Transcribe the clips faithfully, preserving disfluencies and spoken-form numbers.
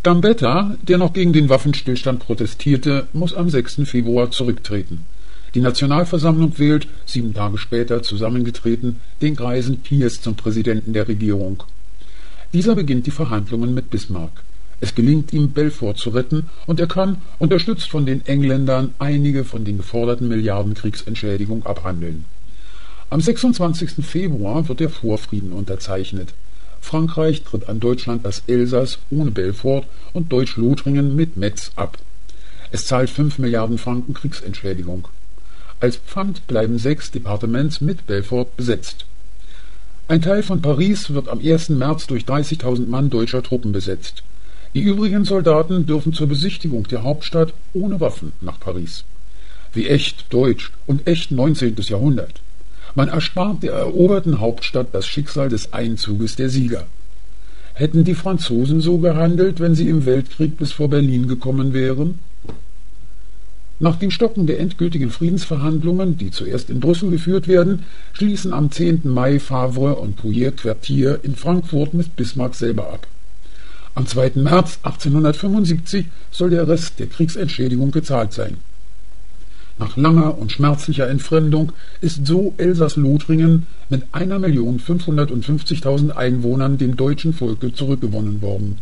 Gambetta, der noch gegen den Waffenstillstand protestierte, muss am sechsten Februar zurücktreten. Die Nationalversammlung wählt, sieben Tage später zusammengetreten, den greisen Thiers zum Präsidenten der Regierung. Dieser beginnt die Verhandlungen mit Bismarck. Es gelingt ihm, Belfort zu retten, und er kann, unterstützt von den Engländern, einige von den geforderten Milliarden Kriegsentschädigung abhandeln. Am sechsundzwanzigsten Februar wird der Vorfrieden unterzeichnet. Frankreich tritt an Deutschland das Elsass ohne Belfort und Deutsch-Lothringen mit Metz ab. Es zahlt fünf Milliarden Franken Kriegsentschädigung. Als Pfand bleiben sechs Departements mit Belfort besetzt. Ein Teil von Paris wird am ersten März durch dreißigtausend Mann deutscher Truppen besetzt. Die übrigen Soldaten dürfen zur Besichtigung der Hauptstadt ohne Waffen nach Paris. Wie echt deutsch und echt neunzehntes Jahrhundert. Man erspart der eroberten Hauptstadt das Schicksal des Einzuges der Sieger. Hätten die Franzosen so gehandelt, wenn sie im Weltkrieg bis vor Berlin gekommen wären? Nach dem Stoppen der endgültigen Friedensverhandlungen, die zuerst in Brüssel geführt werden, schließen am zehnten Mai Favre und Pouillet-Quartier in Frankfurt mit Bismarck selber ab. Am zweiten März achtzehnhundertfünfundsiebzig soll der Rest der Kriegsentschädigung gezahlt sein. Nach langer und schmerzlicher Entfremdung ist so Elsass-Lothringen mit eine Million fünfhundertfünfzigtausend Einwohnern dem deutschen Volke zurückgewonnen worden.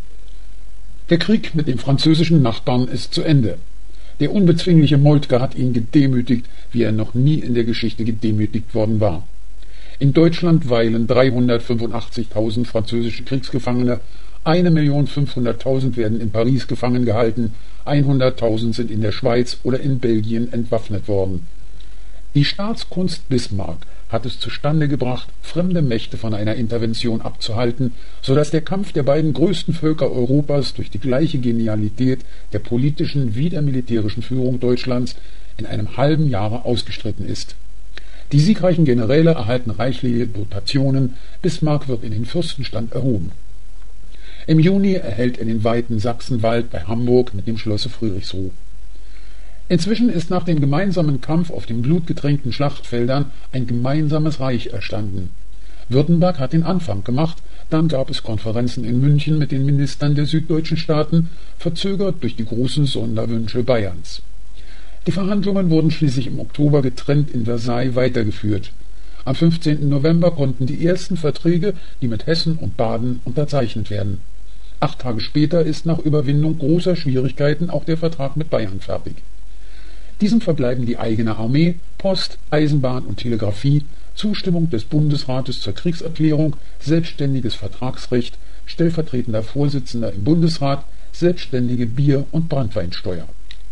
Der Krieg mit dem französischen Nachbarn ist zu Ende. Der unbezwingliche Moltke hat ihn gedemütigt, wie er noch nie in der Geschichte gedemütigt worden war. In Deutschland weilen dreihundertfünfundachtzigtausend französische Kriegsgefangene, eine Million fünfhunderttausend werden in Paris gefangen gehalten, hunderttausend sind in der Schweiz oder in Belgien entwaffnet worden. Die Staatskunst Bismarck hat es zustande gebracht, fremde Mächte von einer Intervention abzuhalten, so dass der Kampf der beiden größten Völker Europas durch die gleiche Genialität der politischen wie der militärischen Führung Deutschlands in einem halben Jahre ausgestritten ist. Die siegreichen Generäle erhalten reichliche Dotationen, Bismarck wird in den Fürstenstand erhoben. Im Juni erhält er den weiten Sachsenwald bei Hamburg mit dem Schlosse Friedrichsruh. Inzwischen ist nach dem gemeinsamen Kampf auf den blutgetränkten Schlachtfeldern ein gemeinsames Reich erstanden. Württemberg hat den Anfang gemacht, dann gab es Konferenzen in München mit den Ministern der süddeutschen Staaten, verzögert durch die großen Sonderwünsche Bayerns. Die Verhandlungen wurden schließlich im Oktober getrennt in Versailles weitergeführt. Am fünfzehnten November konnten die ersten Verträge, die mit Hessen und Baden unterzeichnet werden. Acht Tage später ist nach Überwindung großer Schwierigkeiten auch der Vertrag mit Bayern fertig. Diesem verbleiben die eigene Armee, Post, Eisenbahn und Telegrafie, Zustimmung des Bundesrates zur Kriegserklärung, selbstständiges Vertragsrecht, stellvertretender Vorsitzender im Bundesrat, selbstständige Bier- und Branntweinsteuer.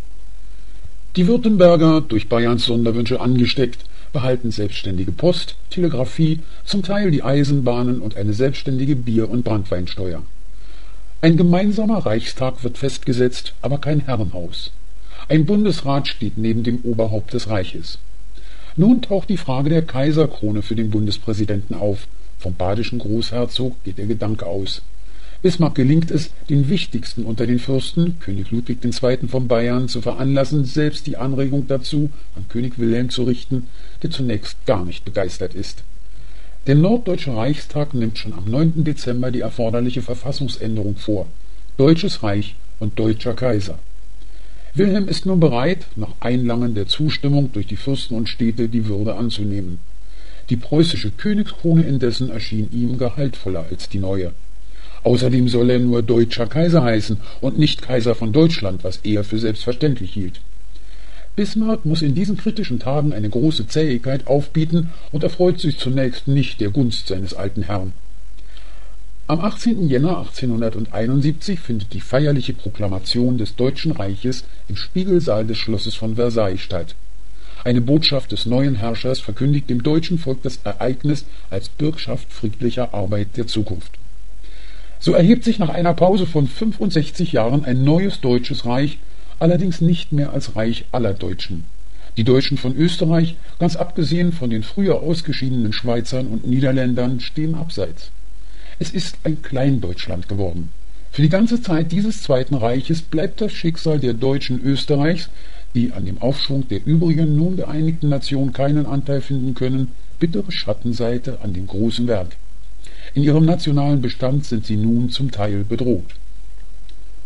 Die Württemberger, durch Bayerns Sonderwünsche angesteckt, behalten selbstständige Post, Telegrafie, zum Teil die Eisenbahnen und eine selbstständige Bier- und Branntweinsteuer. Ein gemeinsamer Reichstag wird festgesetzt, aber kein Herrenhaus. Ein Bundesrat steht neben dem Oberhaupt des Reiches. Nun taucht die Frage der Kaiserkrone für den Bundespräsidenten auf. Vom badischen Großherzog geht der Gedanke aus. Bismarck gelingt es, den wichtigsten unter den Fürsten, König Ludwig der Zweite. Von Bayern, zu veranlassen, selbst die Anregung dazu an König Wilhelm zu richten, der zunächst gar nicht begeistert ist. Der Norddeutsche Reichstag nimmt schon am neunten Dezember die erforderliche Verfassungsänderung vor. Deutsches Reich und deutscher Kaiser. Wilhelm ist nun bereit, nach Einlangen der Zustimmung durch die Fürsten und Städte die Würde anzunehmen. Die preußische Königskrone indessen erschien ihm gehaltvoller als die neue. Außerdem soll er nur deutscher Kaiser heißen und nicht Kaiser von Deutschland, was er für selbstverständlich hielt. Bismarck muss in diesen kritischen Tagen eine große Zähigkeit aufbieten und erfreut sich zunächst nicht der Gunst seines alten Herrn. Am achtzehnten Jänner achtzehnhunderteinundsiebzig findet die feierliche Proklamation des Deutschen Reiches im Spiegelsaal des Schlosses von Versailles statt. Eine Botschaft des neuen Herrschers verkündigt dem deutschen Volk das Ereignis als Bürgschaft friedlicher Arbeit der Zukunft. So erhebt sich nach einer Pause von fünfundsechzig Jahren ein neues deutsches Reich, allerdings nicht mehr als Reich aller Deutschen. Die Deutschen von Österreich, ganz abgesehen von den früher ausgeschiedenen Schweizern und Niederländern, stehen abseits. Es ist ein Kleindeutschland geworden. Für die ganze Zeit dieses Zweiten Reiches bleibt das Schicksal der Deutschen Österreichs, die an dem Aufschwung der übrigen nun geeinigten Nation keinen Anteil finden können, bittere Schattenseite an dem großen Werk. In ihrem nationalen Bestand sind sie nun zum Teil bedroht.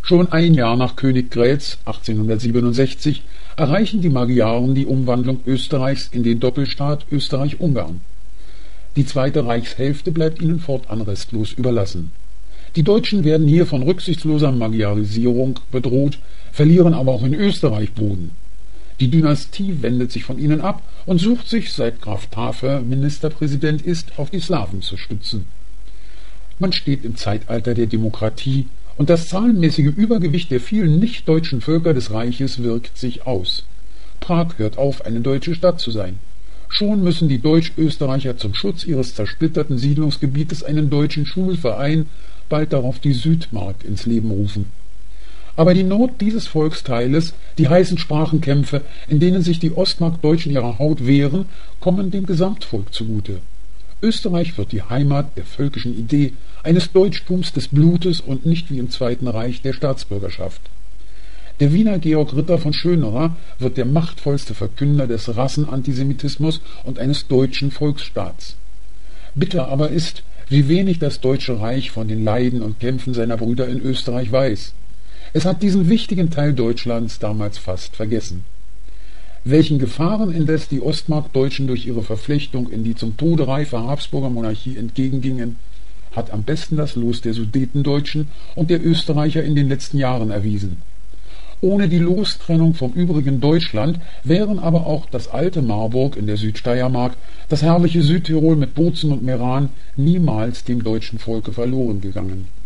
Schon ein Jahr nach Königgrätz achtzehnhundertsiebenundsechzig erreichen die Magyaren die Umwandlung Österreichs in den Doppelstaat Österreich-Ungarn. Die zweite Reichshälfte bleibt ihnen fortan restlos überlassen. Die Deutschen werden hier von rücksichtsloser Magyarisierung bedroht, verlieren aber auch in Österreich Boden. Die Dynastie wendet sich von ihnen ab und sucht sich, seit Graf Tafer Ministerpräsident ist, auf die Slawen zu stützen. Man steht im Zeitalter der Demokratie, und das zahlenmäßige Übergewicht der vielen nicht-deutschen Völker des Reiches wirkt sich aus. Prag hört auf, eine deutsche Stadt zu sein. Schon müssen die Deutsch-Österreicher zum Schutz ihres zersplitterten Siedlungsgebietes einen deutschen Schulverein, bald darauf die Südmark, ins Leben rufen. Aber die Not dieses Volksteiles, die heißen Sprachenkämpfe, in denen sich die Ostmark-Deutschen ihrer Haut wehren, kommen dem Gesamtvolk zugute. Österreich wird die Heimat der völkischen Idee, eines Deutschtums des Blutes und nicht wie im Zweiten Reich der Staatsbürgerschaft. Der Wiener Georg Ritter von Schönerer wird der machtvollste Verkünder des Rassenantisemitismus und eines deutschen Volksstaats. Bitter aber ist, wie wenig das Deutsche Reich von den Leiden und Kämpfen seiner Brüder in Österreich weiß. Es hat diesen wichtigen Teil Deutschlands damals fast vergessen. Welchen Gefahren indes die Ostmark-Deutschen durch ihre Verflechtung in die zum Tode reife Habsburger Monarchie entgegengingen, hat am besten das Los der Sudetendeutschen und der Österreicher in den letzten Jahren erwiesen. Ohne die Lostrennung vom übrigen Deutschland wären aber auch das alte Marburg in der Südsteiermark, das herrliche Südtirol mit Bozen und Meran niemals dem deutschen Volke verloren gegangen.